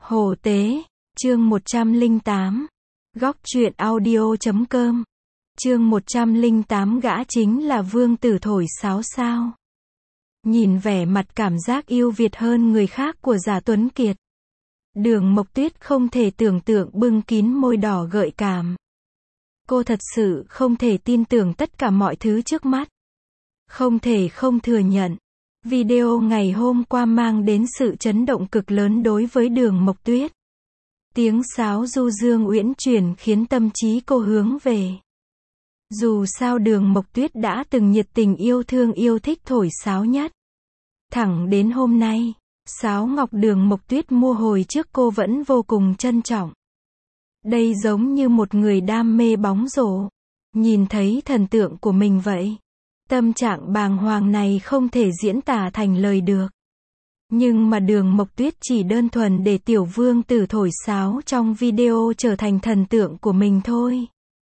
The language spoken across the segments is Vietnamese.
Hồ Tế, chương 108. Góc truyện audio.com. Chương 108 gã chính là vương tử thổi sáo sao. Nhìn vẻ mặt cảm giác yêu Việt hơn người khác của Giả Tuấn Kiệt, Đường Mộc Tuyết không thể tưởng tượng bưng kín môi đỏ gợi cảm. Cô thật sự không thể tin tưởng tất cả mọi thứ trước mắt. Không thể không thừa nhận, video ngày hôm qua mang đến sự chấn động cực lớn đối với Đường Mộc Tuyết. Tiếng sáo du dương uyển chuyển khiến tâm trí cô hướng về. Dù sao Đường Mộc Tuyết đã từng nhiệt tình yêu thương yêu thích thổi sáo nhất. Thẳng đến hôm nay, sáo ngọc Đường Mộc Tuyết mua hồi trước cô vẫn vô cùng trân trọng. Đây giống như một người đam mê bóng rổ, nhìn thấy thần tượng của mình vậy. Tâm trạng bàng hoàng này không thể diễn tả thành lời được. Nhưng mà Đường Mộc Tuyết chỉ đơn thuần để tiểu vương tử thổi sáo trong video trở thành thần tượng của mình thôi.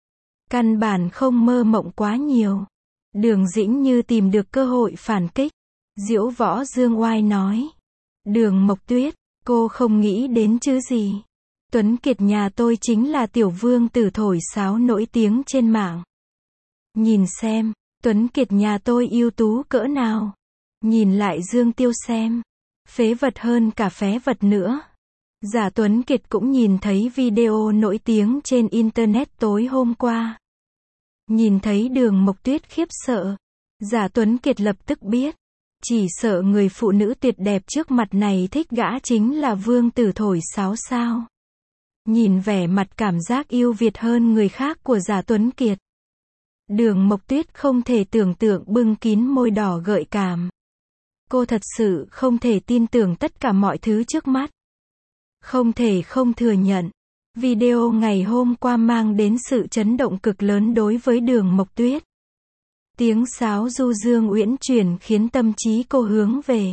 Căn bản không mơ mộng quá nhiều. Đường Dĩnh Như tìm được cơ hội phản kích. Diễu Võ Dương oai nói. Đường Mộc Tuyết, cô không nghĩ đến chứ gì. Tuấn Kiệt nhà tôi chính là tiểu vương tử thổi sáo nổi tiếng trên mạng. Nhìn xem, Tuấn Kiệt nhà tôi ưu tú cỡ nào. Nhìn lại Dương Tiêu xem. Phế vật hơn cả phế vật nữa. Giả Tuấn Kiệt cũng nhìn thấy video nổi tiếng trên Internet tối hôm qua. Nhìn thấy Đường Mộc Tuyết khiếp sợ. Giả Tuấn Kiệt lập tức biết. Chỉ sợ người phụ nữ tuyệt đẹp trước mặt này thích gã chính là vương tử thổi sáo sao. Nhìn vẻ mặt cảm giác yêu Việt hơn người khác của Giả Tuấn Kiệt, Đường Mộc Tuyết không thể tưởng tượng bưng kín môi đỏ gợi cảm. Cô thật sự không thể tin tưởng tất cả mọi thứ trước mắt. Không thể không thừa nhận, video ngày hôm qua mang đến sự chấn động cực lớn đối với Đường Mộc Tuyết. Tiếng sáo du dương uyển chuyển khiến tâm trí cô hướng về.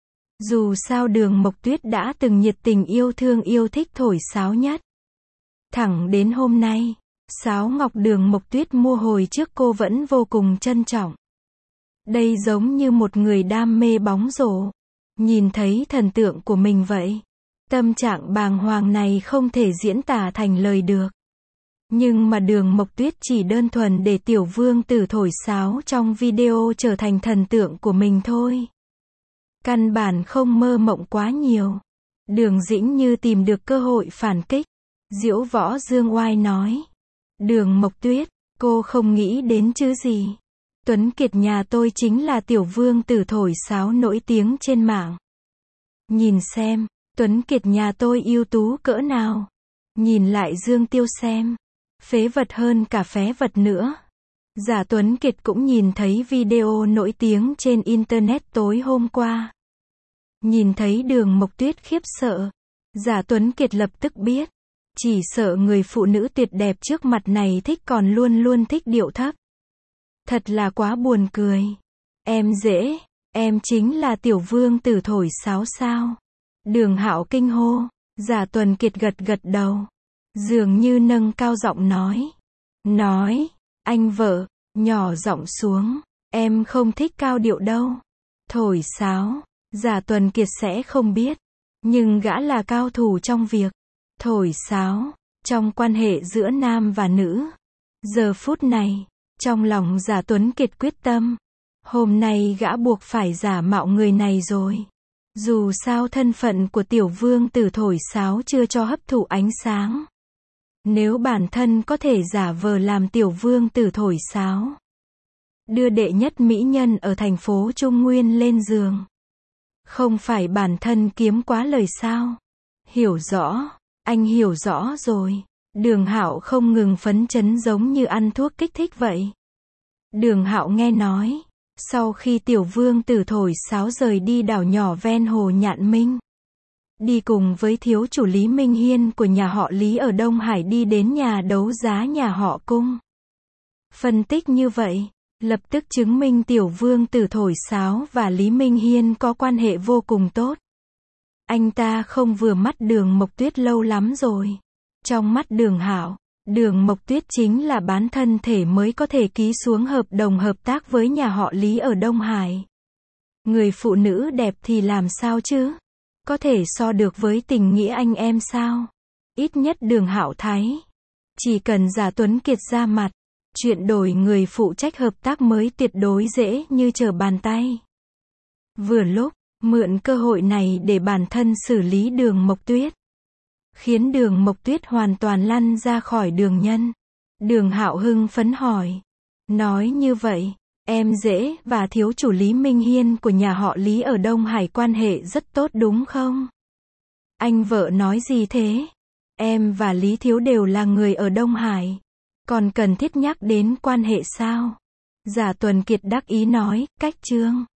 Dù sao Đường Mộc Tuyết đã từng nhiệt tình yêu thương yêu thích thổi sáo nhất. Thẳng đến hôm nay, sáo ngọc Đường Mộc Tuyết mua hồi trước cô vẫn vô cùng trân trọng. Đây giống như một người đam mê bóng rổ, nhìn thấy thần tượng của mình vậy. Tâm trạng bàng hoàng này không thể diễn tả thành lời được. Nhưng mà Đường Mộc Tuyết chỉ đơn thuần để tiểu vương tử thổi sáo trong video trở thành thần tượng của mình thôi. Căn bản không mơ mộng quá nhiều. Đường Dĩnh Như tìm được cơ hội phản kích. Diễu Võ Dương oai nói. Đường Mộc Tuyết, cô không nghĩ đến chứ gì. Tuấn Kiệt nhà tôi chính là tiểu vương tử thổi sáo nổi tiếng trên mạng. Nhìn xem, Tuấn Kiệt nhà tôi ưu tú cỡ nào. Nhìn lại Dương Tiêu xem. Phế vật hơn cả phế vật nữa. Giả Tuấn Kiệt cũng nhìn thấy video nổi tiếng trên Internet tối hôm qua. Nhìn thấy Đường Mộc Tuyết khiếp sợ. Giả Tuấn Kiệt lập tức biết. Chỉ sợ người phụ nữ tuyệt đẹp trước mặt này thích còn luôn luôn thích điệu thấp. Thật là quá buồn cười. Em dễ, em chính là tiểu vương tử thổi sáo sao? Đường Hạo kinh hô. Giả Tuấn Kiệt gật gật đầu. Dường như nâng cao giọng nói, anh vợ, nhỏ giọng xuống, em không thích cao điệu đâu. Thổi sáo, Giả Tuấn Kiệt sẽ không biết, nhưng gã là cao thủ trong việc thổi sáo, trong quan hệ giữa nam và nữ. Giờ phút này, trong lòng Giả Tuấn Kiệt quyết tâm, hôm nay gã buộc phải giả mạo người này rồi. Dù sao thân phận của tiểu vương tử thổi sáo chưa cho hấp thụ ánh sáng. Nếu bản thân có thể giả vờ làm tiểu vương tử thổi sáo, đưa đệ nhất mỹ nhân ở thành phố Trung Nguyên lên giường, không phải bản thân kiếm quá lời sao? Hiểu rõ, anh hiểu rõ rồi. Đường Hạo không ngừng phấn chấn giống như ăn thuốc kích thích vậy. Đường Hạo nghe nói, sau khi tiểu vương tử thổi sáo rời đi đảo nhỏ ven hồ Nhạn Minh, đi cùng với thiếu chủ Lý Minh Hiên của nhà họ Lý ở Đông Hải đi đến nhà đấu giá nhà họ Cung. Phân tích như vậy, lập tức chứng minh tiểu vương tử thổi sáo và Lý Minh Hiên có quan hệ vô cùng tốt. Anh ta không vừa mắt Đường Mộc Tuyết lâu lắm rồi. Trong mắt Đường Hạo, Đường Mộc Tuyết chính là bán thân thể mới có thể ký xuống hợp đồng hợp tác với nhà họ Lý ở Đông Hải. Người phụ nữ đẹp thì làm sao chứ? Có thể so được với tình nghĩa anh em sao? Ít nhất Đường Hạo thấy, chỉ cần Giả Tuấn Kiệt ra mặt, chuyện đổi người phụ trách hợp tác mới tuyệt đối dễ như trở bàn tay. Vừa lúc, mượn cơ hội này để bản thân xử lý Đường Mộc Tuyết, khiến Đường Mộc Tuyết hoàn toàn lăn ra khỏi Đường Nhân. Đường Hạo hưng phấn hỏi. Nói như vậy, em Dễ và thiếu chủ Lý Minh Hiên của nhà họ Lý ở Đông Hải quan hệ rất tốt đúng không? Anh vợ nói gì thế? Em và Lý Thiếu đều là người ở Đông Hải. Còn cần thiết nhắc đến quan hệ sao? Giả Tuấn Kiệt đắc ý nói, cách Trương